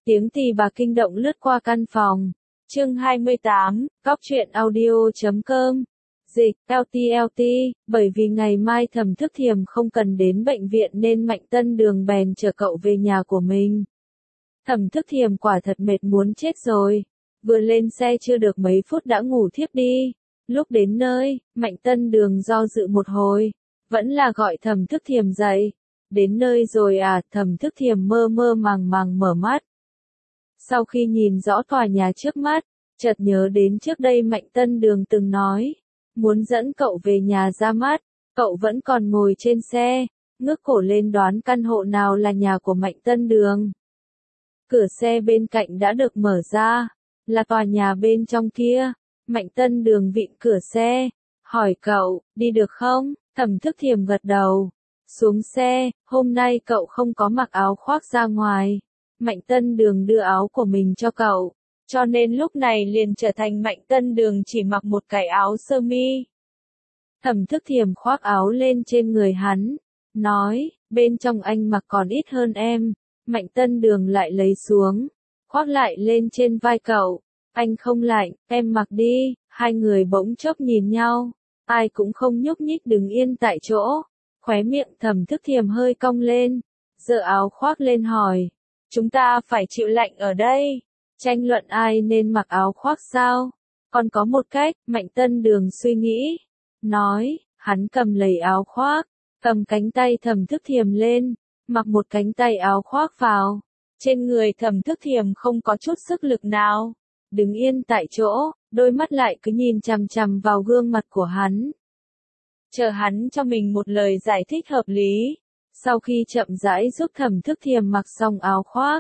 Tiếng tì bà kinh động lướt qua căn phòng. Chương 28, Góc truyện audio.com. Dịch, LT, bởi vì ngày mai Thẩm Thức Thiềm không cần đến bệnh viện nên Mạnh Tân Đường bèn chở cậu về nhà của mình. Thẩm Thức Thiềm quả thật mệt muốn chết rồi. Vừa lên xe chưa được mấy phút đã ngủ thiếp đi. Lúc đến nơi, Mạnh Tân Đường do dự một hồi, vẫn là gọi Thẩm Thức Thiềm dậy. Đến nơi rồi à? Thẩm Thức Thiềm mơ mơ màng màng mở mắt. Sau khi nhìn rõ tòa nhà trước mắt, chợt nhớ đến trước đây Mạnh Tân Đường từng nói, muốn dẫn cậu về nhà ra mắt, cậu vẫn còn ngồi trên xe, ngước cổ lên đoán căn hộ nào là nhà của Mạnh Tân Đường. Cửa xe bên cạnh đã được mở ra, là tòa nhà bên trong kia. Mạnh Tân Đường vịn cửa xe, hỏi cậu, đi được không? Thẩm Thức Thiềm gật đầu. Xuống xe, hôm nay cậu không có mặc áo khoác ra ngoài. Mạnh Tân Đường đưa áo của mình cho cậu, cho nên lúc này liền trở thành Mạnh Tân Đường chỉ mặc một cái áo sơ mi. Thẩm Thức Thiềm khoác áo lên trên người hắn, nói, bên trong anh mặc còn ít hơn em. Mạnh Tân Đường lại lấy xuống, khoác lại lên trên vai cậu. Anh không lạnh, em mặc đi. Hai người bỗng chốc nhìn nhau, ai cũng không nhúc nhích đứng yên tại chỗ. Khóe miệng Thẩm Thức Thiềm hơi cong lên, giơ áo khoác lên hỏi, chúng ta phải chịu lạnh ở đây, tranh luận ai nên mặc áo khoác sao? Còn có một cách. Mạnh Tân Đường suy nghĩ, nói, hắn cầm lấy áo khoác, cầm cánh tay Thẩm Thức Thiềm lên, mặc một cánh tay áo khoác vào. Trên người Thẩm Thức Thiềm không có chút sức lực nào, đứng yên tại chỗ, đôi mắt lại cứ nhìn chằm chằm vào gương mặt của hắn. Chờ hắn cho mình một lời giải thích hợp lý, sau khi chậm rãi giúp Thẩm Thức Thiềm mặc xong áo khoác,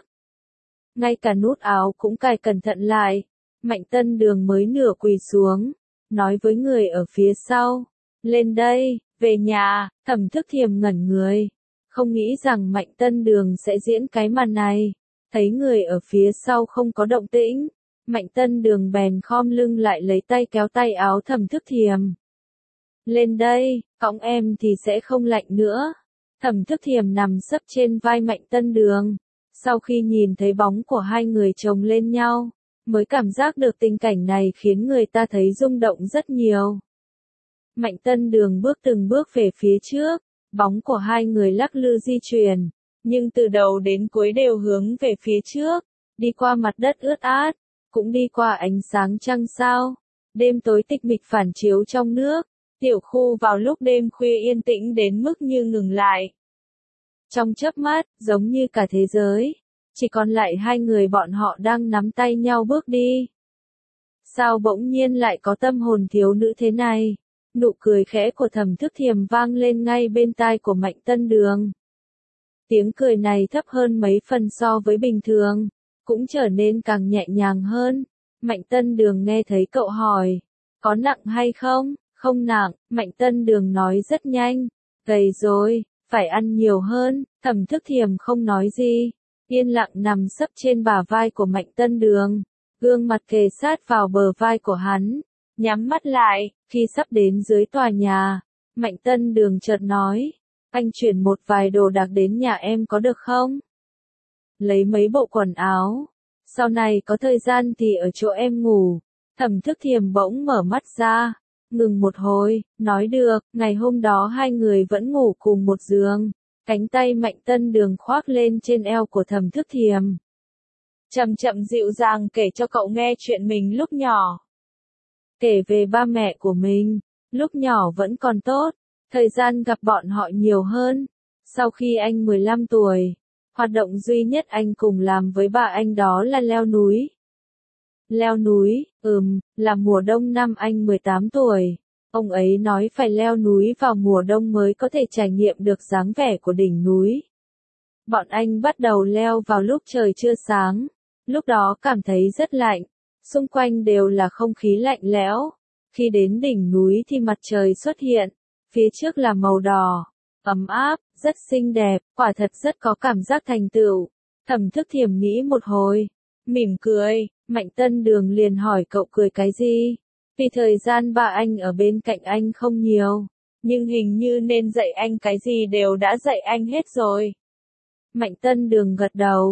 ngay cả nút áo cũng cài cẩn thận lại, Mạnh Tân Đường mới nửa quỳ xuống, nói với người ở phía sau, lên đây, về nhà. Thẩm Thức Thiềm ngẩn người, không nghĩ rằng Mạnh Tân Đường sẽ diễn cái màn này. Thấy người ở phía sau không có động tĩnh, Mạnh Tân Đường bèn khom lưng lại lấy tay kéo tay áo Thẩm Thức Thiềm. Lên đây, cõng em thì sẽ không lạnh nữa. Thẩm Thức Thiềm nằm sấp trên vai Mạnh Tân Đường. Sau khi nhìn thấy bóng của hai người chồng lên nhau, mới cảm giác được tình cảnh này khiến người ta thấy rung động rất nhiều. Mạnh Tân Đường bước từng bước về phía trước, bóng của hai người lắc lư di chuyển, nhưng từ đầu đến cuối đều hướng về phía trước, đi qua mặt đất ướt át, cũng đi qua ánh sáng trăng sao. Đêm tối tịch mịch phản chiếu trong nước, tiểu khu vào lúc đêm khuya yên tĩnh đến mức như ngừng lại. Trong chớp mắt, giống như cả thế giới, chỉ còn lại hai người bọn họ đang nắm tay nhau bước đi. Sao bỗng nhiên lại có tâm hồn thiếu nữ thế này? Nụ cười khẽ của Thẩm Thức Thiềm vang lên ngay bên tai của Mạnh Tân Đường. Tiếng cười này thấp hơn mấy phần so với bình thường, cũng trở nên càng nhẹ nhàng hơn. Mạnh Tân Đường nghe thấy cậu hỏi, có nặng hay không? Không nặng, Mạnh Tân Đường nói rất nhanh, gầy rồi, phải ăn nhiều hơn. Thẩm Thức Thiềm không nói gì, yên lặng nằm sấp trên bả vai của Mạnh Tân Đường, gương mặt kề sát vào bờ vai của hắn, nhắm mắt lại. Khi sắp đến dưới tòa nhà, Mạnh Tân Đường chợt nói, anh chuyển một vài đồ đạc đến nhà em có được không? Lấy mấy bộ quần áo, sau này có thời gian thì ở chỗ em ngủ. Thẩm Thức Thiềm bỗng mở mắt ra, ngừng một hồi, nói được. Ngày hôm đó hai người vẫn ngủ cùng một giường, cánh tay Mạnh Tân Đường khoác lên trên eo của Thẩm Thức Thiềm. Chậm chậm dịu dàng kể cho cậu nghe chuyện mình lúc nhỏ. Kể về ba mẹ của mình, lúc nhỏ vẫn còn tốt, thời gian gặp bọn họ nhiều hơn. Sau khi anh 15 tuổi, hoạt động duy nhất anh cùng làm với bà anh đó là leo núi. Leo núi, là mùa đông năm anh 18 tuổi. Ông ấy nói phải leo núi vào mùa đông mới có thể trải nghiệm được dáng vẻ của đỉnh núi. Bọn anh bắt đầu leo vào lúc trời chưa sáng. Lúc đó cảm thấy rất lạnh, xung quanh đều là không khí lạnh lẽo. Khi đến đỉnh núi thì mặt trời xuất hiện, phía trước là màu đỏ, ấm áp, rất xinh đẹp, quả thật rất có cảm giác thành tựu. Thẩm Thức Thiềm nghĩ một hồi, mỉm cười. Mạnh Tân Đường liền hỏi cậu cười cái gì? Vì thời gian ba anh ở bên cạnh anh không nhiều, nhưng hình như nên dạy anh cái gì đều đã dạy anh hết rồi. Mạnh Tân Đường gật đầu,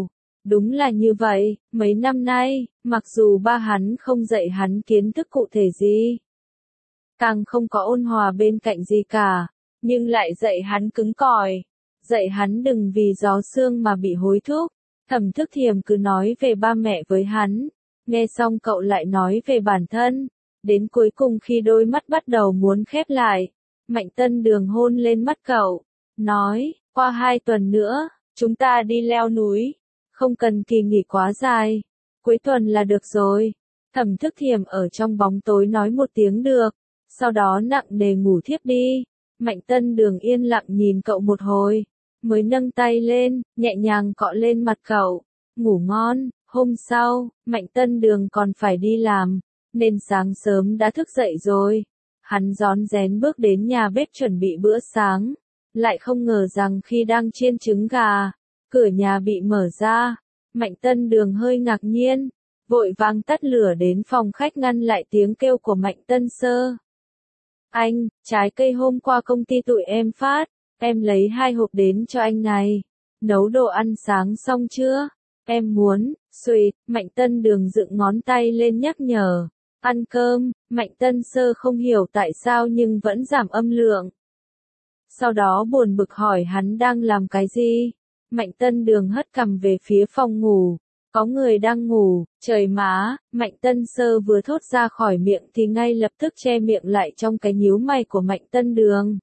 Đúng là như vậy, mấy năm nay, mặc dù ba hắn không dạy hắn kiến thức cụ thể gì, càng không có ôn hòa bên cạnh gì cả, nhưng lại dạy hắn cứng cỏi, dạy hắn đừng vì gió sương mà bị hối thúc. Thẩm Thức Thiềm cứ nói về ba mẹ với hắn, nghe xong cậu lại nói về bản thân, đến cuối cùng khi đôi mắt bắt đầu muốn khép lại, Mạnh Tân Đường hôn lên mắt cậu, nói, qua 2 tuần nữa, chúng ta đi leo núi, không cần kỳ nghỉ quá dài, cuối tuần là được rồi. Thẩm Thức Thiềm ở trong bóng tối nói một tiếng được, sau đó nặng nề ngủ thiếp đi. Mạnh Tân Đường yên lặng nhìn cậu một hồi, mới nâng tay lên, nhẹ nhàng cọ lên mặt cậu, ngủ ngon. Hôm sau, Mạnh Tân Đường còn phải đi làm, nên sáng sớm đã thức dậy rồi. Hắn rón rén bước đến nhà bếp chuẩn bị bữa sáng, lại không ngờ rằng khi đang chiên trứng gà, cửa nhà bị mở ra. Mạnh Tân Đường hơi ngạc nhiên, vội vàng tắt lửa đến phòng khách ngăn lại tiếng kêu của Mạnh Tân Sơ. Anh, trái cây hôm qua công ty tụi em phát, em lấy 2 hộp đến cho anh này. Nấu đồ ăn sáng xong chưa? Em muốn. Xuỵt, Mạnh Tân Đường dựng ngón tay lên nhắc nhở. Ăn cơm. Mạnh Tân Sơ không hiểu tại sao nhưng vẫn giảm âm lượng. Sau đó buồn bực hỏi hắn đang làm cái gì. Mạnh Tân Đường hất cằm về phía phòng ngủ. Có người đang ngủ. Trời má. Mạnh Tân Sơ vừa thốt ra khỏi miệng thì ngay lập tức che miệng lại trong cái nhíu mày của Mạnh Tân Đường.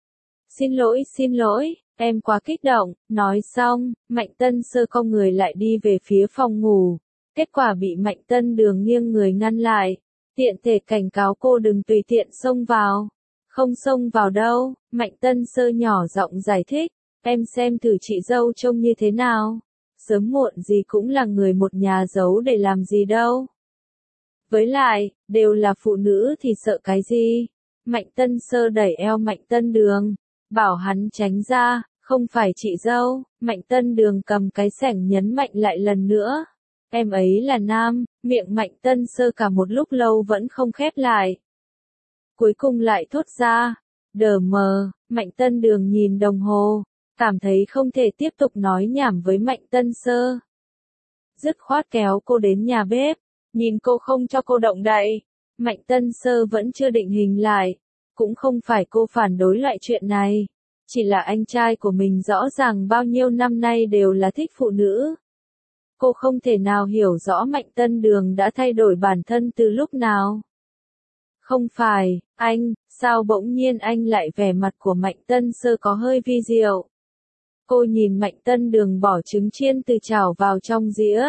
Xin lỗi, em quá kích động. Nói xong, Mạnh Tân Sơ cong người lại đi về phía phòng ngủ. Kết quả bị Mạnh Tân Đường nghiêng người ngăn lại. Tiện thể cảnh cáo cô đừng tùy tiện xông vào. Không xông vào đâu. Mạnh Tân Sơ nhỏ giọng giải thích. Em xem thử chị dâu trông như thế nào. Sớm muộn gì cũng là người một nhà giấu để làm gì đâu. Với lại, đều là phụ nữ thì sợ cái gì. Mạnh Tân Sơ đẩy eo Mạnh Tân Đường, bảo hắn tránh ra, không phải chị dâu. Mạnh Tân Đường cầm cái xẻng nhấn mạnh lại lần nữa. Em ấy là nam. Miệng Mạnh Tân Sơ cả một lúc lâu vẫn không khép lại. Cuối cùng lại thốt ra. Đờ mờ. Mạnh Tân Đường nhìn đồng hồ, cảm thấy không thể tiếp tục nói nhảm với Mạnh Tân Sơ. Dứt khoát kéo cô đến nhà bếp, nhìn cô không cho cô động đậy. Mạnh Tân Sơ vẫn chưa định hình lại, cũng không phải cô phản đối loại chuyện này, chỉ là anh trai của mình rõ ràng bao nhiêu năm nay đều là thích phụ nữ. Cô không thể nào hiểu rõ Mạnh Tân Đường đã thay đổi bản thân từ lúc nào. Không phải, anh, sao bỗng nhiên anh lại vẻ mặt của Mạnh Tân Sơ có hơi vi diệu. Cô nhìn Mạnh Tân Đường bỏ trứng chiên từ chảo vào trong dĩa.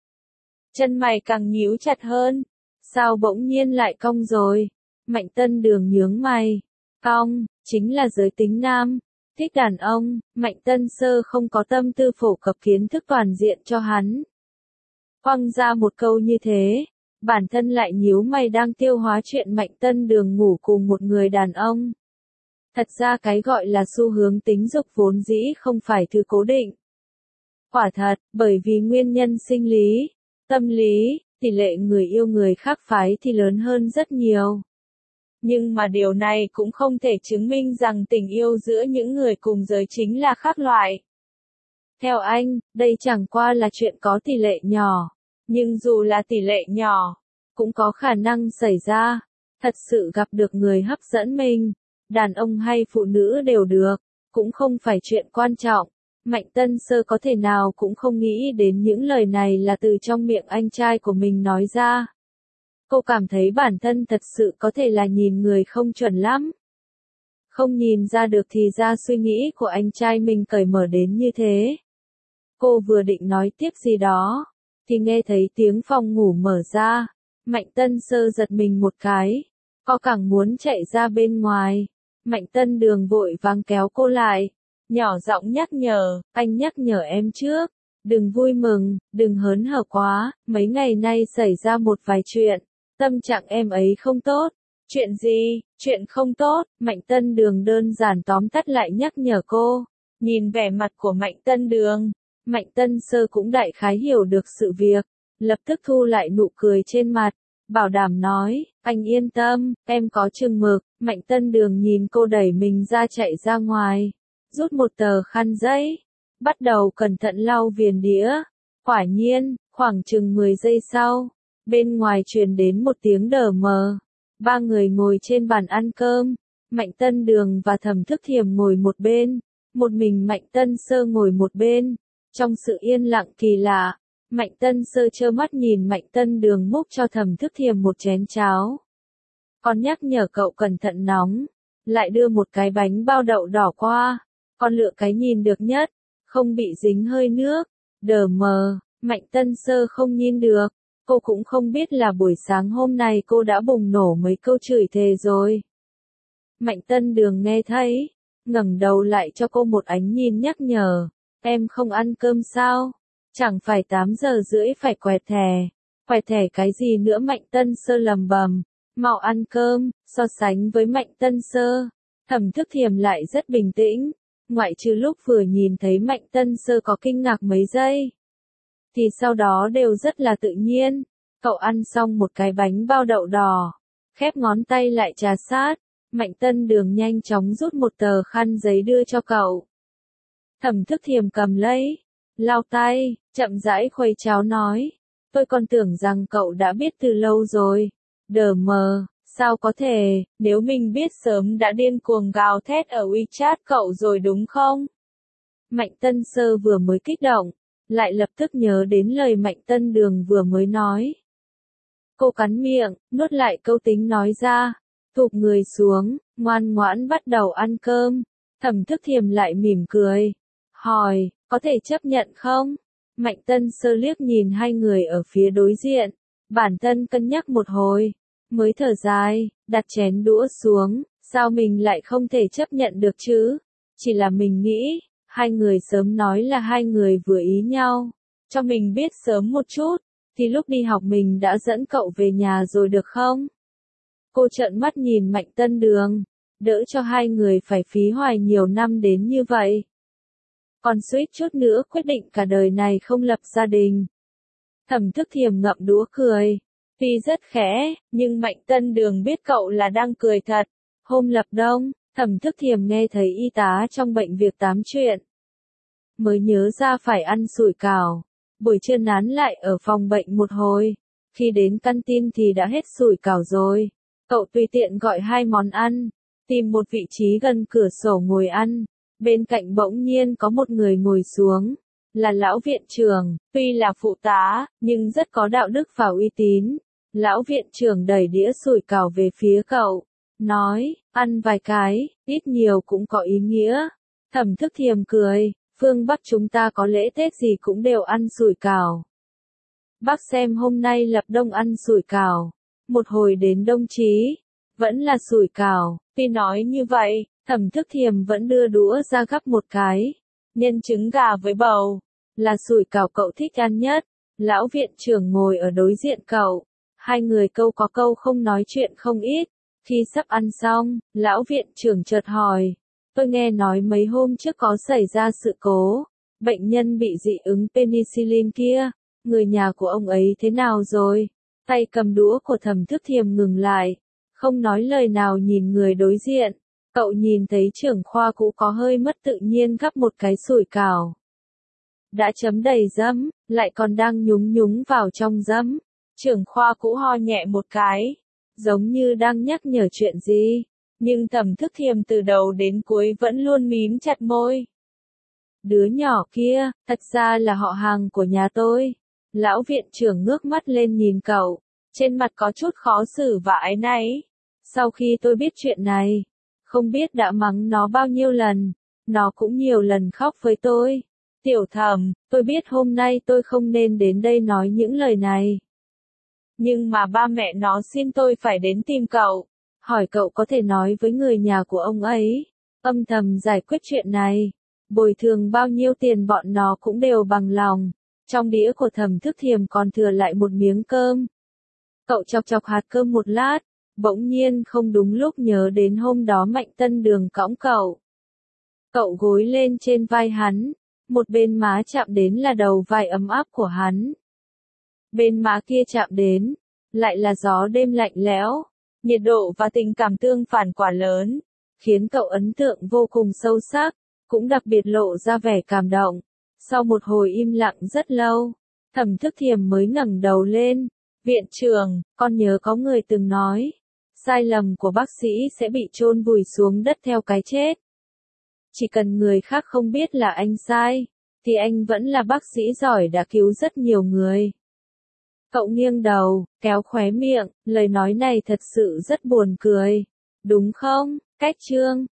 Chân mày càng nhíu chặt hơn. Sao bỗng nhiên lại cong rồi? Mạnh Tân Đường nhướng mày. Cong, chính là giới tính nam. Thích đàn ông. Mạnh Tân Sơ không có tâm tư phổ cập kiến thức toàn diện cho hắn. Quăng ra một câu như thế, bản thân lại nhíu mày đang tiêu hóa chuyện Mạnh Tân Đường ngủ cùng một người đàn ông. Thật ra cái gọi là xu hướng tính dục vốn dĩ không phải thứ cố định. Quả thật, bởi vì nguyên nhân sinh lý, tâm lý, tỷ lệ người yêu người khác phái thì lớn hơn rất nhiều. Nhưng mà điều này cũng không thể chứng minh rằng tình yêu giữa những người cùng giới chính là khác loại. Theo anh, đây chẳng qua là chuyện có tỷ lệ nhỏ. Nhưng dù là tỷ lệ nhỏ, cũng có khả năng xảy ra. Thật sự gặp được người hấp dẫn mình, đàn ông hay phụ nữ đều được, cũng không phải chuyện quan trọng. Mạnh Tân Sơ có thể nào cũng không nghĩ đến những lời này là từ trong miệng anh trai của mình nói ra. Cô cảm thấy bản thân thật sự có thể là nhìn người không chuẩn lắm. Không nhìn ra được thì ra suy nghĩ của anh trai mình cởi mở đến như thế. Cô vừa định nói tiếp gì đó, thì nghe thấy tiếng phòng ngủ mở ra. Mạnh Tân Sơ giật mình một cái, có càng muốn chạy ra bên ngoài. Mạnh Tân Đường vội vàng kéo cô lại, nhỏ giọng nhắc nhở, anh nhắc nhở em trước, đừng vui mừng, đừng hớn hở quá, mấy ngày nay xảy ra một vài chuyện, tâm trạng em ấy không tốt. Chuyện gì? Chuyện không tốt. Mạnh Tân Đường đơn giản tóm tắt lại nhắc nhở cô. Nhìn vẻ mặt của Mạnh Tân Đường, Mạnh Tân Sơ cũng đại khái hiểu được sự việc, lập tức thu lại nụ cười trên mặt, bảo đảm nói, anh yên tâm, em có chừng mực. Mạnh Tân Đường nhìn cô đẩy mình ra chạy ra ngoài, rút một tờ khăn giấy, bắt đầu cẩn thận lau viền đĩa. Quả nhiên, khoảng chừng 10 giây sau, bên ngoài truyền đến một tiếng đờ mờ. Ba người ngồi trên bàn ăn cơm, Mạnh Tân Đường và Thẩm Thức Thiềm ngồi một bên, một mình Mạnh Tân Sơ ngồi một bên. Trong sự yên lặng kỳ lạ, Mạnh Tân Sơ trơ mắt nhìn Mạnh Tân Đường múc cho Thẩm Thức Thiềm một chén cháo. Con nhắc nhở cậu cẩn thận nóng, lại đưa một cái bánh bao đậu đỏ qua, con lựa cái nhìn được nhất, không bị dính hơi nước. Đờ mờ, Mạnh Tân Sơ không nhìn được, cô cũng không biết là buổi sáng hôm nay cô đã bùng nổ mấy câu chửi thề rồi. Mạnh Tân Đường nghe thấy, ngẩng đầu lại cho cô một ánh nhìn nhắc nhở, em không ăn cơm sao? Chẳng phải 8 giờ rưỡi phải quẹt thẻ cái gì nữa? Mạnh Tân Sơ lầm bầm, mau ăn cơm. So sánh với Mạnh Tân Sơ, Thẩm Thức Thiềm lại rất bình tĩnh, ngoại trừ lúc vừa nhìn thấy Mạnh Tân Sơ có kinh ngạc mấy giây, thì sau đó đều rất là tự nhiên. Cậu ăn xong một cái bánh bao đậu đỏ, khép ngón tay lại trà sát, Mạnh Tân Đường nhanh chóng rút một tờ khăn giấy đưa cho cậu. Thẩm Thức Thiềm cầm lấy, lau tay, chậm rãi khuấy cháo nói, tôi còn tưởng rằng cậu đã biết từ lâu rồi. Đờ mờ, sao có thể, nếu mình biết sớm đã điên cuồng gào thét ở WeChat cậu rồi đúng không? Mạnh Tân Sơ vừa mới kích động, lại lập tức nhớ đến lời Mạnh Tân Đường vừa mới nói. Cô cắn miệng, nuốt lại câu tính nói ra, thụp người xuống, ngoan ngoãn bắt đầu ăn cơm. Thẩm Thức Thiềm lại mỉm cười, hỏi, có thể chấp nhận không? Mạnh Tân Sơ liếc nhìn hai người ở phía đối diện, bản thân cân nhắc một hồi, mới thở dài, đặt chén đũa xuống, sao mình lại không thể chấp nhận được chứ? Chỉ là mình nghĩ, hai người sớm nói là hai người vừa ý nhau, cho mình biết sớm một chút, thì lúc đi học mình đã dẫn cậu về nhà rồi được không? Cô trợn mắt nhìn Mạnh Tân Đường, đỡ cho hai người phải phí hoài nhiều năm đến như vậy. Còn suýt chút nữa quyết định cả đời này không lập gia đình. Thẩm Thức Thiềm ngậm đũa cười, tuy rất khẽ, nhưng Mạnh Tân Đường biết cậu là đang cười thật. Hôm lập đông, Thẩm Thức Thiềm nghe thấy y tá trong bệnh viện tám chuyện, mới nhớ ra phải ăn sủi cảo. Buổi trưa nán lại ở phòng bệnh một hồi, khi đến căn tin thì đã hết sủi cảo rồi. Cậu tùy tiện gọi 2 món ăn, tìm một vị trí gần cửa sổ ngồi ăn. Bên cạnh bỗng nhiên có một người ngồi xuống, là lão viện trưởng, tuy là phụ tá, nhưng rất có đạo đức và uy tín. Lão viện trưởng đẩy đĩa sủi cảo về phía cậu, nói, ăn vài cái, ít nhiều cũng có ý nghĩa. Thẩm Thức Thiềm cười, phương Bắc chúng ta có lễ Tết gì cũng đều ăn sủi cảo. Bác xem hôm nay lập đông ăn sủi cảo, một hồi đến Đông Chí, vẫn là sủi cảo. Tuy nói như vậy, Thẩm Thức Thiềm vẫn đưa đũa ra gắp một cái, nhân trứng gà với bầu, là sủi cảo cậu thích ăn nhất. Lão viện trưởng ngồi ở đối diện cậu, hai người câu có câu không nói chuyện không ít. Khi sắp ăn xong, lão viện trưởng chợt hỏi, tôi nghe nói mấy hôm trước có xảy ra sự cố, bệnh nhân bị dị ứng penicillin kia, người nhà của ông ấy thế nào rồi? Tay cầm đũa của Thẩm Thức Thiềm ngừng lại, không nói lời nào nhìn người đối diện. Cậu nhìn thấy trưởng khoa cũ có hơi mất tự nhiên gắp một cái sủi cảo, đã chấm đầy giấm, lại còn đang nhúng nhúng vào trong giấm. Trưởng khoa cũ ho nhẹ một cái, giống như đang nhắc nhở chuyện gì, nhưng Thẩm Thức Thiềm từ đầu đến cuối vẫn luôn mím chặt môi. Đứa nhỏ kia, thật ra là họ hàng của nhà tôi. Lão viện trưởng ngước mắt lên nhìn cậu, trên mặt có chút khó xử và áy náy. Sau khi tôi biết chuyện này, không biết đã mắng nó bao nhiêu lần, nó cũng nhiều lần khóc với tôi. Tiểu Thẩm, tôi biết hôm nay tôi không nên đến đây nói những lời này. Nhưng mà ba mẹ nó xin tôi phải đến tìm cậu, hỏi cậu có thể nói với người nhà của ông ấy, âm thầm giải quyết chuyện này, bồi thường bao nhiêu tiền bọn nó cũng đều bằng lòng. Trong đĩa của Thẩm Thức Thiềm còn thừa lại một miếng cơm. Cậu chọc chọc hạt cơm một lát, bỗng nhiên không đúng lúc nhớ đến hôm đó Mạnh Tân Đường cõng cậu. Cậu gối lên trên vai hắn, một bên má chạm đến là đầu vai ấm áp của hắn. Bên má kia chạm đến, lại là gió đêm lạnh lẽo, nhiệt độ và tình cảm tương phản quả lớn, khiến cậu ấn tượng vô cùng sâu sắc, cũng đặc biệt lộ ra vẻ cảm động. Sau một hồi im lặng rất lâu, Thẩm Thức Thiềm mới ngẩng đầu lên. Viện trưởng, con nhớ có người từng nói, sai lầm của bác sĩ sẽ bị chôn vùi xuống đất theo cái chết. Chỉ cần người khác không biết là anh sai, thì anh vẫn là bác sĩ giỏi đã cứu rất nhiều người. Cậu nghiêng đầu, kéo khóe miệng, lời nói này thật sự rất buồn cười. Đúng không, Cách Trương?